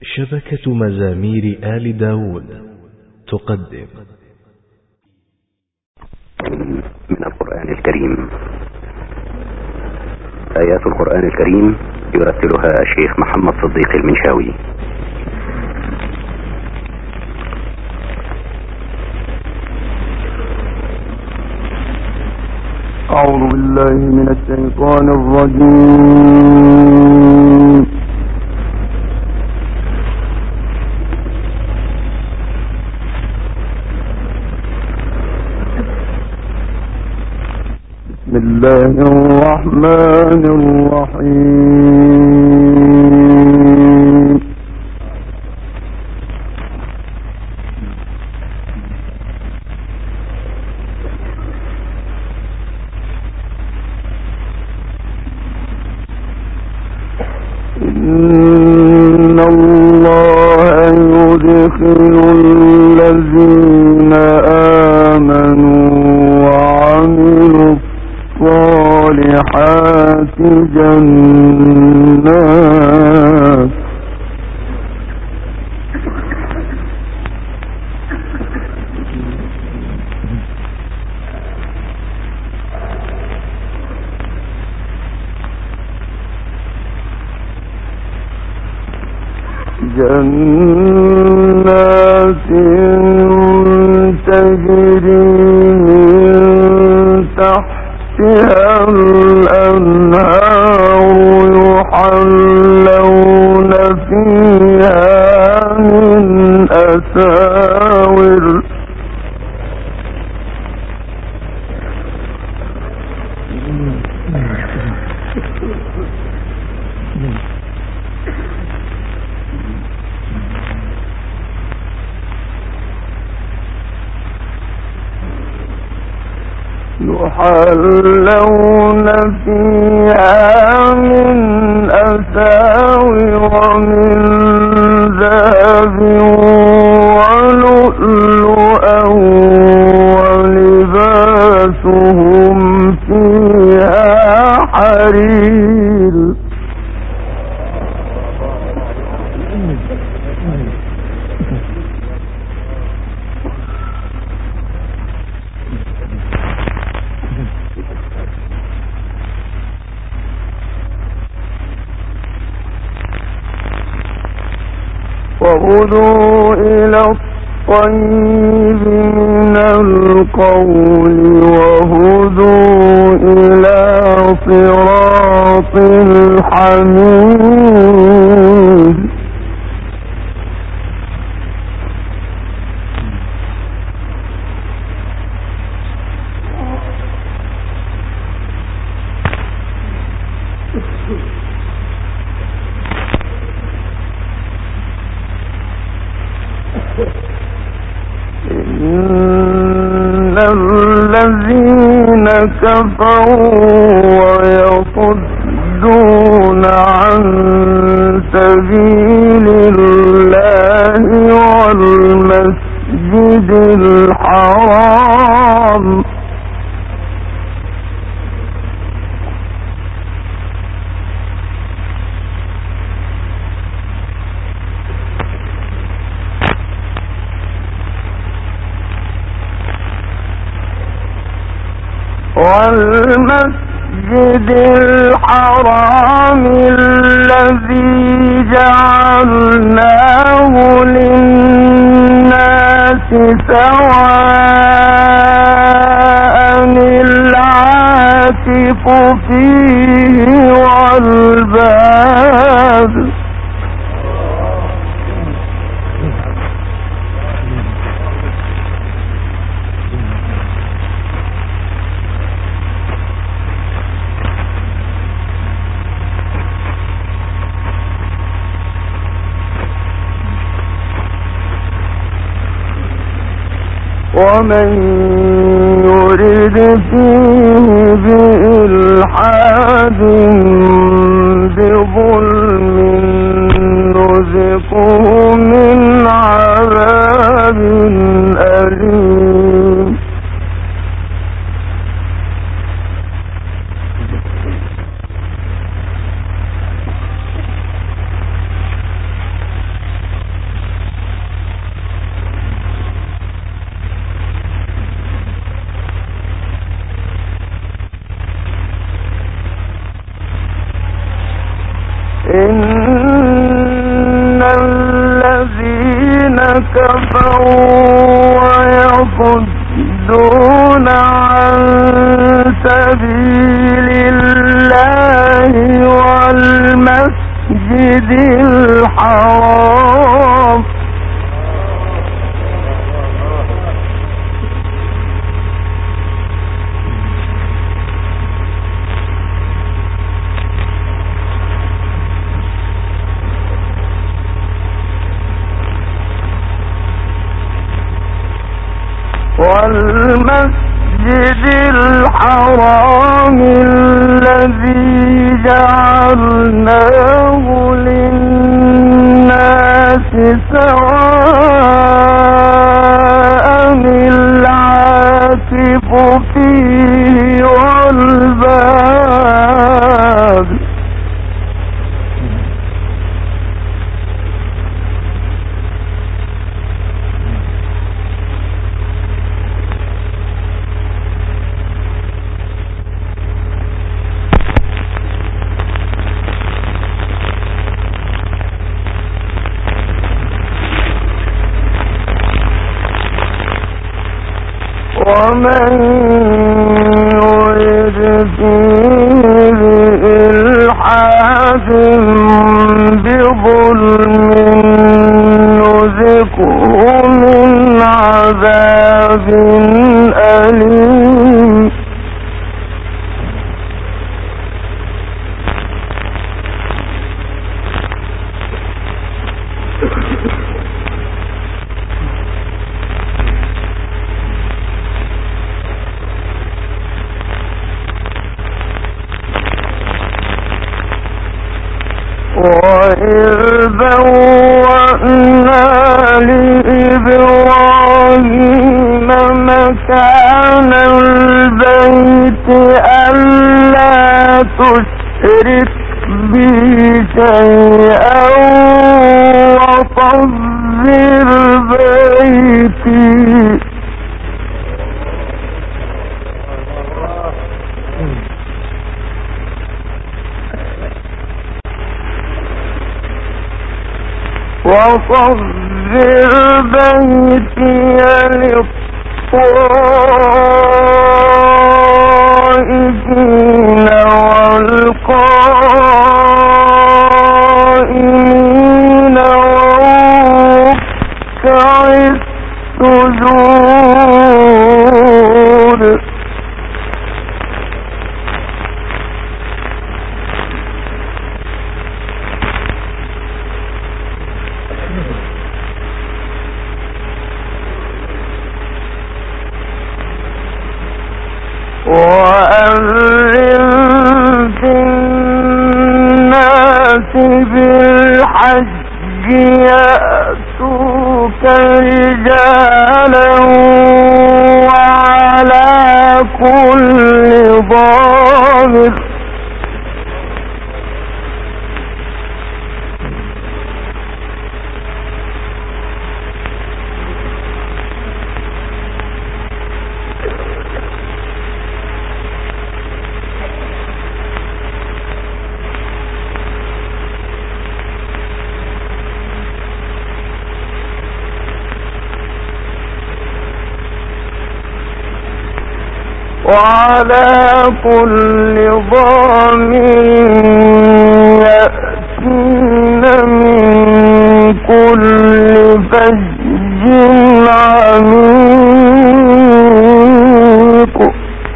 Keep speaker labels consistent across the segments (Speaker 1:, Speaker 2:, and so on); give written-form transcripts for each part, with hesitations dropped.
Speaker 1: شبكة مزامير آل داود تقدم
Speaker 2: من القرآن الكريم. آيات القرآن الكريم يرتلها الشيخ محمد صديق المنشاوي.
Speaker 3: أعوذ بالله من الشيطان الرجيم. بسم الله الرحمن الرحيم. إن الله يدخل الذين آمنوا وعملوا الصالحات جنات تجري من تحتها الأنهار يحلون فيها من أساور يحلون فيها من أساور من ذهب ولؤلؤا ولباسهم فيها حرير. وهدوا إلى الطيب من القول وهدوا إلى صراط الحميد. إن الذين كفروا ويصدون عن سبيل الله والمسجد الحرام الذي جعلناه للناس سواء العاكف فيه والباد. ومن يرد فيه بإلحاد بظلم نذقه من عذاب أليم. كفروا ويصدون عن سبيل الله والمسجد الحرام الذي جعلناه للناس سواء العاكف فيه والباد ومن يرد فيه بإلحاد بظلم نذقه من عذاب أليم وإذ بوأنا لإبراهيم مكان البيت ألا تشرك بي شيئا وطهر بيتي للطائفين والقائمين والركع السجود وأذن في الناس بالحج يأتوك رجالا وعلى كل ضامر يأتين من كل فج عميق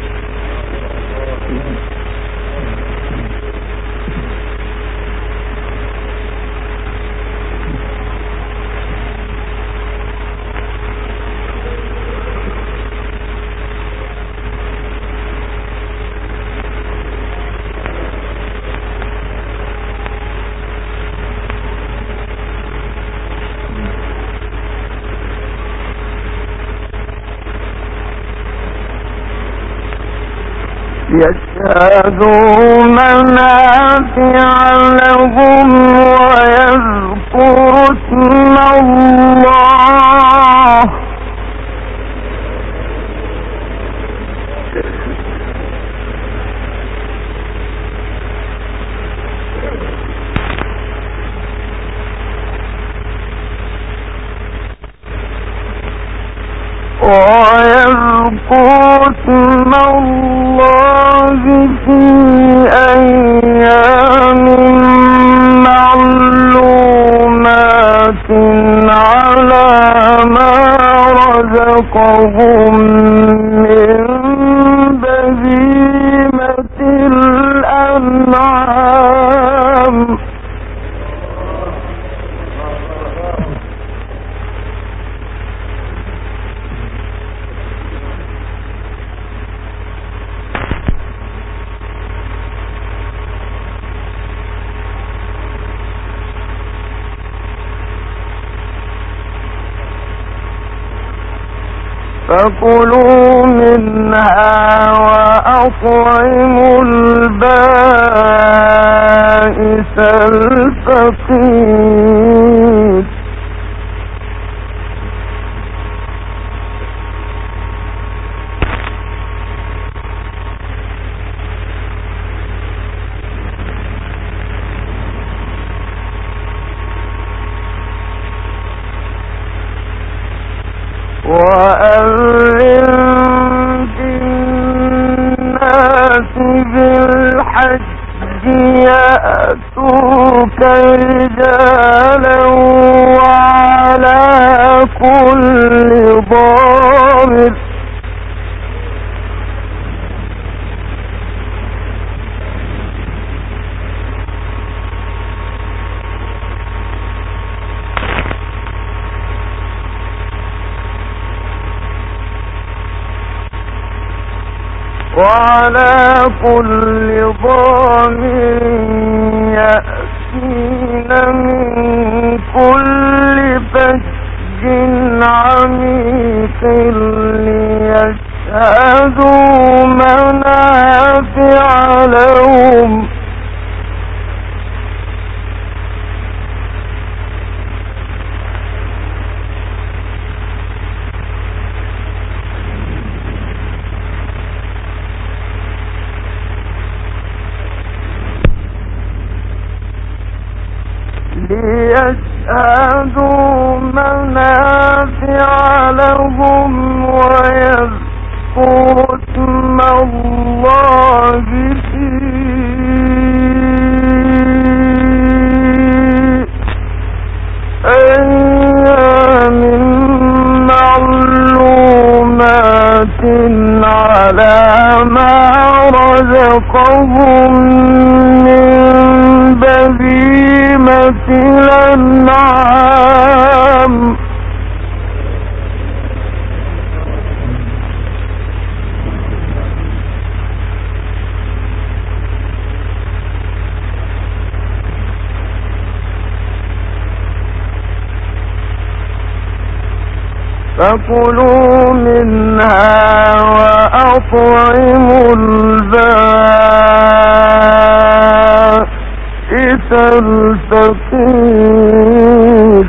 Speaker 3: يشهدوا منافع لهم ويذكروا اسم الله ويذكر اسم الله في أيام معلومات على ما رزقهم من بهيمة الأنعام. فكلوا منها وأطعموا البائس الفقير. وأذن في الناس بالحج يأتوك رجالا وعلى كل ضامر يأتين من كل فج عميق ليشهدوا منافع لهم ويذكروا اسم الله في أيام معلومات على ما رزقهم من بهيمة الأنعام. فكلوا منها وأطعموا البائس الفقير.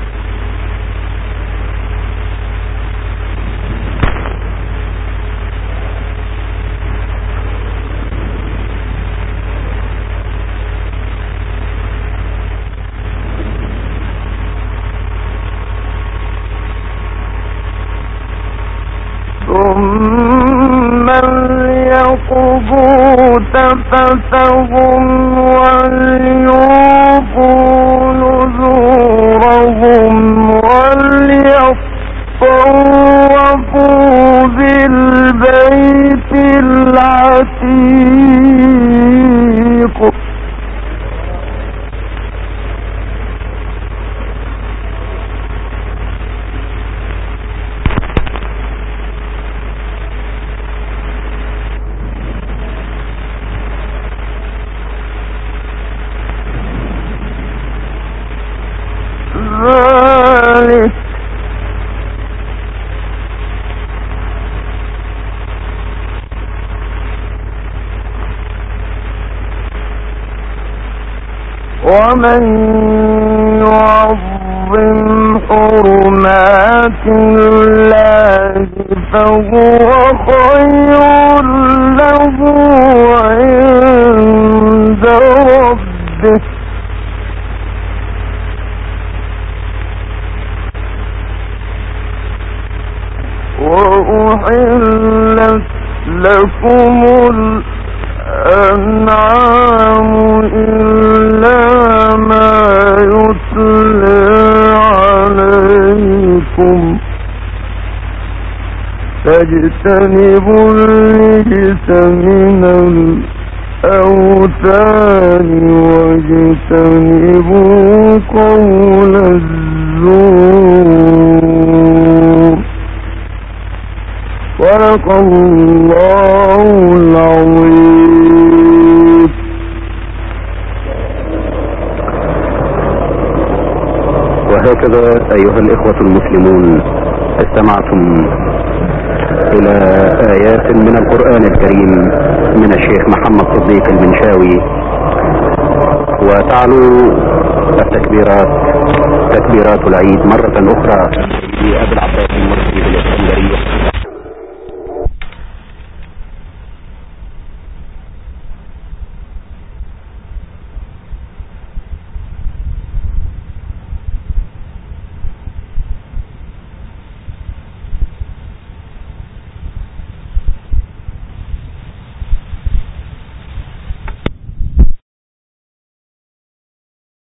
Speaker 3: ثم ليقضوا تفثهم وليوفوا نذورهم وليطوفوا بالبيت العتيق. ومن يعظم حرمات الله فهو خير له عند ربه أحلت لكم الأنعام إلا ما يتلى عليكم فاجتنبوا الرجس من الأوثان واجتنبوا قول الزور صدق الله العظيم.
Speaker 2: وهكذا أيها الإخوة المسلمون استمعتم إلى آيات من القرآن الكريم من الشيخ محمد صديق المنشاوي، وتعلو التكبيرات تكبيرات العيد مرة أخرى في أبي العباس المرسي بالإسكندرية